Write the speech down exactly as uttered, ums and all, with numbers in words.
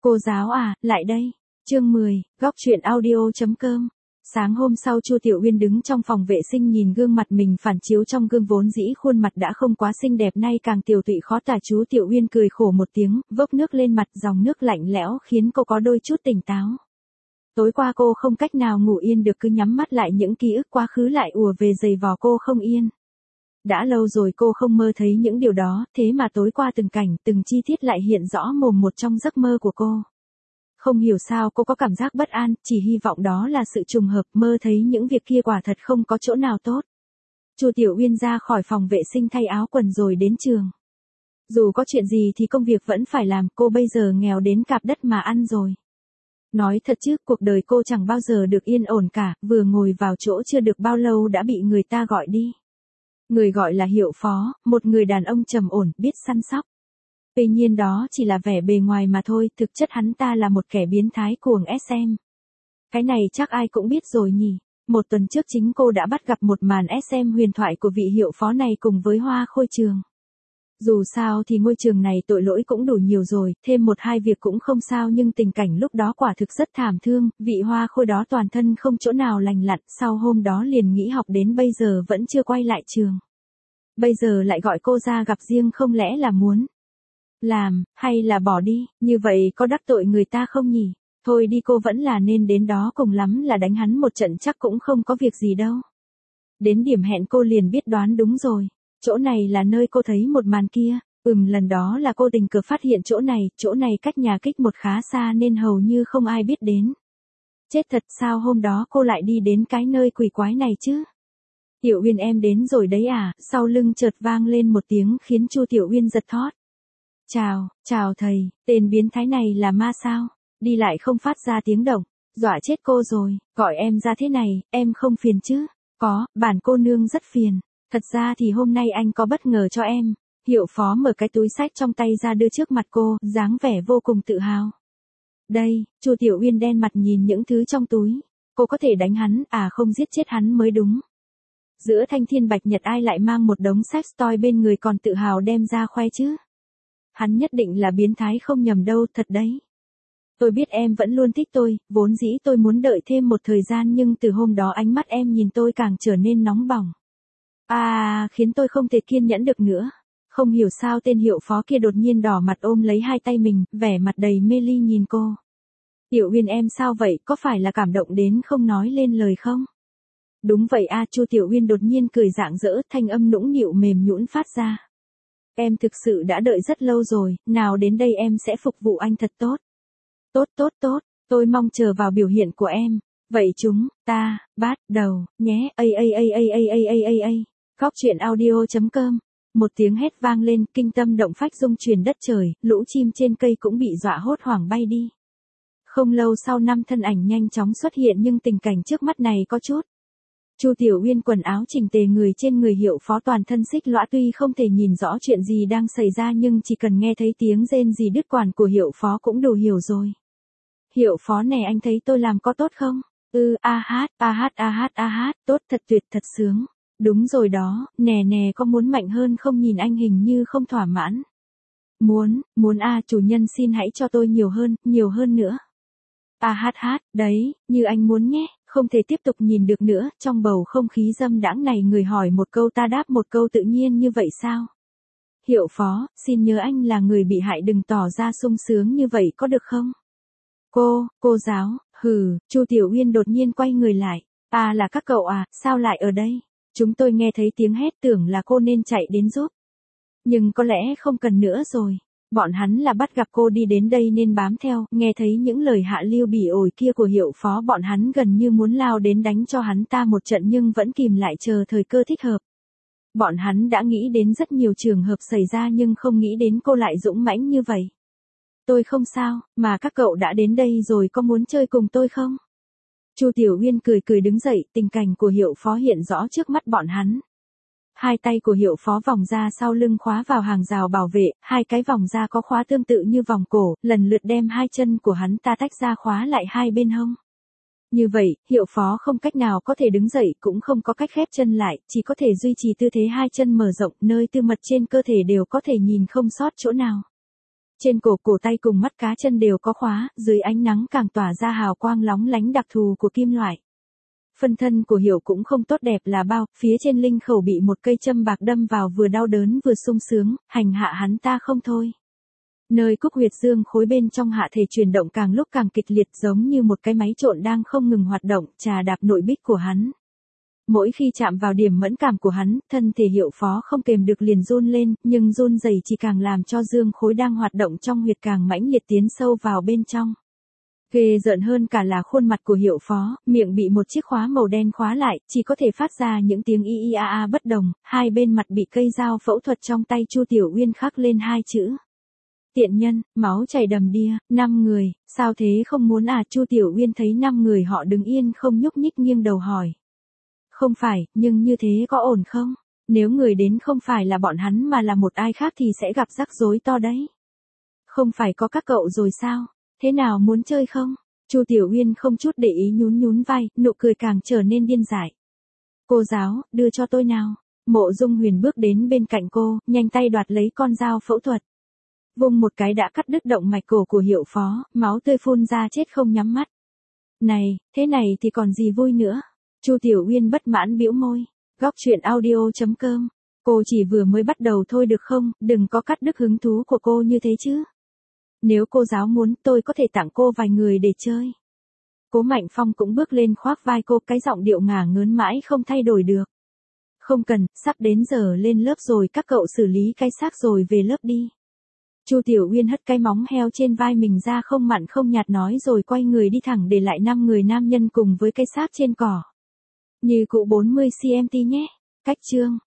Cô giáo à, lại đây. Chương mười, góc truyện audio.com. Sáng hôm sau Chu Tiểu Uyên đứng trong phòng vệ sinh nhìn gương mặt mình phản chiếu trong gương vốn dĩ khuôn mặt đã không quá xinh đẹp nay càng tiều tụy khó tả. Chú Tiểu Uyên cười khổ một tiếng, vốc nước lên mặt, dòng nước lạnh lẽo khiến cô có đôi chút tỉnh táo. Tối qua cô không cách nào ngủ yên được, cứ nhắm mắt lại những ký ức quá khứ lại ùa về giày vò cô không yên. Đã lâu rồi cô không mơ thấy những điều đó, thế mà tối qua từng cảnh, từng chi tiết lại hiện rõ mồn một trong giấc mơ của cô. Không hiểu sao cô có cảm giác bất an, chỉ hy vọng đó là sự trùng hợp, mơ thấy những việc kia quả thật không có chỗ nào tốt. Chu Tiểu Uyên ra khỏi phòng vệ sinh thay áo quần rồi đến trường. Dù có chuyện gì thì công việc vẫn phải làm, cô bây giờ nghèo đến cạp đất mà ăn rồi. Nói thật chứ, cuộc đời cô chẳng bao giờ được yên ổn cả, vừa ngồi vào chỗ chưa được bao lâu đã bị người ta gọi đi. Người gọi là Hiệu Phó, một người đàn ông trầm ổn, biết săn sóc. Tuy nhiên đó chỉ là vẻ bề ngoài mà thôi, thực chất hắn ta là một kẻ biến thái cuồng ét em. Cái này chắc ai cũng biết rồi nhỉ. Một tuần trước chính cô đã bắt gặp một màn ét em huyền thoại của vị Hiệu Phó này cùng với Hoa Khôi Trường. Dù sao thì ngôi trường này tội lỗi cũng đủ nhiều rồi, thêm một hai việc cũng không sao, nhưng tình cảnh lúc đó quả thực rất thảm thương, vị Hoa Khôi đó toàn thân không chỗ nào lành lặn, sau hôm đó liền nghỉ học đến bây giờ vẫn chưa quay lại trường. Bây giờ lại gọi cô ra gặp riêng, không lẽ là muốn làm, hay là bỏ đi, như vậy có đắc tội người ta không nhỉ? Thôi đi, cô vẫn là nên đến đó, cùng lắm là đánh hắn một trận chắc cũng không có việc gì đâu. Đến điểm hẹn cô liền biết đoán đúng rồi. Chỗ này là nơi cô thấy một màn kia, ừm lần đó là cô tình cờ phát hiện chỗ này, chỗ này cách nhà kích một khá xa nên hầu như không ai biết đến. Chết thật, sao hôm đó cô lại đi đến cái nơi quỷ quái này chứ? Tiểu Uyên em đến rồi đấy à? Sau lưng chợt vang lên một tiếng khiến Chu Tiểu Uyên giật thót. Chào, chào thầy, tên biến thái này là ma sao? Đi lại không phát ra tiếng động, dọa chết cô rồi, gọi em ra thế này, em không phiền chứ? Có, bản cô nương rất phiền. Thật ra thì hôm nay anh có bất ngờ cho em. Hiệu Phó mở cái túi xách trong tay ra đưa trước mặt cô, dáng vẻ vô cùng tự hào. Đây, Chu Tiểu Uyên đen mặt nhìn những thứ trong túi. Cô có thể đánh hắn, à không giết chết hắn mới đúng. Giữa thanh thiên bạch nhật ai lại mang một đống sex toy bên người còn tự hào đem ra khoe chứ? Hắn nhất định là biến thái không nhầm đâu, thật đấy. Tôi biết em vẫn luôn thích tôi, vốn dĩ tôi muốn đợi thêm một thời gian nhưng từ hôm đó ánh mắt em nhìn tôi càng trở nên nóng bỏng. À, khiến tôi không thể kiên nhẫn được nữa. Không hiểu sao tên Hiệu Phó kia đột nhiên đỏ mặt ôm lấy hai tay mình, vẻ mặt đầy mê ly nhìn cô. Tiểu Uyên em sao vậy, có phải là cảm động đến không nói lên lời không? Đúng vậy a, Chu Tiểu Uyên đột nhiên cười rạng rỡ, thanh âm nũng nịu mềm nhũn phát ra. Em thực sự đã đợi rất lâu rồi, nào đến đây em sẽ phục vụ anh thật tốt. Tốt tốt tốt, tôi mong chờ vào biểu hiện của em. Vậy chúng ta bắt đầu nhé. A a a a a a a a a. Góc truyện audio.com. Một tiếng hét vang lên, kinh tâm động phách rung truyền đất trời, lũ chim trên cây cũng bị dọa hốt hoảng bay đi. Không lâu sau năm thân ảnh nhanh chóng xuất hiện nhưng tình cảnh trước mắt này có chút. Chu Tiểu Uyên quần áo chỉnh tề, người trên người Hiệu Phó toàn thân xích lõa, tuy không thể nhìn rõ chuyện gì đang xảy ra nhưng chỉ cần nghe thấy tiếng rên rỉ đứt quãng của Hiệu Phó cũng đủ hiểu rồi. Hiệu Phó nè, anh thấy tôi làm có tốt không? Ừ, a hát, a hát, a hát, a hát, tốt, thật tuyệt, thật sướng. Đúng rồi đó, nè nè, có muốn mạnh hơn không, nhìn anh hình như không thỏa mãn. Muốn, muốn a, chủ nhân xin hãy cho tôi nhiều hơn, nhiều hơn nữa. A hát hát, đấy, như anh muốn nhé, không thể tiếp tục nhìn được nữa, trong bầu không khí dâm đãng này người hỏi một câu ta đáp một câu tự nhiên như vậy sao? Hiệu Phó, xin nhớ anh là người bị hại đừng tỏ ra sung sướng như vậy có được không? Cô, cô giáo, hừ, Chu Tiểu Uyên đột nhiên quay người lại. À là các cậu à, sao lại ở đây? Chúng tôi nghe thấy tiếng hét tưởng là cô nên chạy đến giúp. Nhưng có lẽ không cần nữa rồi. Bọn hắn là bắt gặp cô đi đến đây nên bám theo, nghe thấy những lời hạ lưu bỉ ổi kia của Hiệu Phó bọn hắn gần như muốn lao đến đánh cho hắn ta một trận nhưng vẫn kìm lại chờ thời cơ thích hợp. Bọn hắn đã nghĩ đến rất nhiều trường hợp xảy ra nhưng không nghĩ đến cô lại dũng mãnh như vậy. Tôi không sao, mà các cậu đã đến đây rồi có muốn chơi cùng tôi không? Chu Tiểu Uyên cười cười đứng dậy, tình cảnh của Hiệu Phó hiện rõ trước mắt bọn hắn. Hai tay của Hiệu Phó vòng ra sau lưng khóa vào hàng rào bảo vệ, hai cái vòng ra có khóa tương tự như vòng cổ, lần lượt đem hai chân của hắn ta tách ra khóa lại hai bên hông. Như vậy, Hiệu Phó không cách nào có thể đứng dậy, cũng không có cách khép chân lại, chỉ có thể duy trì tư thế hai chân mở rộng, nơi tư mật trên cơ thể đều có thể nhìn không sót chỗ nào. Trên cổ cổ tay cùng mắt cá chân đều có khóa, dưới ánh nắng càng tỏa ra hào quang lóng lánh đặc thù của kim loại. Phân thân của Hiểu cũng không tốt đẹp là bao, phía trên linh khẩu bị một cây châm bạc đâm vào vừa đau đớn vừa sung sướng, hành hạ hắn ta không thôi. Nơi cúc huyệt dương khối bên trong hạ thể chuyển động càng lúc càng kịch liệt giống như một cái máy trộn đang không ngừng hoạt động, trà đạp nội bích của hắn. Mỗi khi chạm vào điểm mẫn cảm của hắn, thân thể Hiệu Phó không kềm được liền run lên, nhưng run rẩy chỉ càng làm cho dương khối đang hoạt động trong huyệt càng mãnh liệt tiến sâu vào bên trong. Ghê rợn hơn cả là khuôn mặt của Hiệu Phó, miệng bị một chiếc khóa màu đen khóa lại, chỉ có thể phát ra những tiếng y y a a bất đồng, hai bên mặt bị cây dao phẫu thuật trong tay Chu Tiểu Uyên khắc lên hai chữ. Tiện nhân, máu chảy đầm đìa, năm người, sao thế không muốn à? Chu Tiểu Uyên thấy năm người họ đứng yên không nhúc nhích nghiêng đầu hỏi. Không phải, nhưng như thế có ổn không? Nếu người đến không phải là bọn hắn mà là một ai khác thì sẽ gặp rắc rối to đấy. Không phải có các cậu rồi sao? Thế nào muốn chơi không? Chu Tiểu Uyên không chút để ý nhún nhún vai, nụ cười càng trở nên điên dại. Cô giáo, đưa cho tôi nào. Mộ Dung Huyền bước đến bên cạnh cô, nhanh tay đoạt lấy con dao phẫu thuật. Vung một cái đã cắt đứt động mạch cổ của Hiệu Phó, máu tươi phun ra chết không nhắm mắt. Này, thế này thì còn gì vui nữa? Chu Tiểu Uyên bất mãn bĩu môi. Góc truyện audio chấm com. Cô chỉ vừa mới bắt đầu thôi được không, đừng có cắt đứt hứng thú của cô như thế chứ. Nếu cô giáo muốn, tôi có thể tặng cô vài người để chơi. Cố Mạnh Phong cũng bước lên khoác vai cô, cái giọng điệu ngả ngớn mãi không thay đổi được. Không cần, sắp đến giờ lên lớp rồi, các cậu xử lý cái xác rồi về lớp đi. Chu Tiểu Uyên hất cái móng heo trên vai mình ra không mặn không nhạt nói rồi quay người đi thẳng để lại năm người nam nhân cùng với cái xác trên cỏ. Như cụ bốn mươi xăng-ti-mét nhé. Cách chương.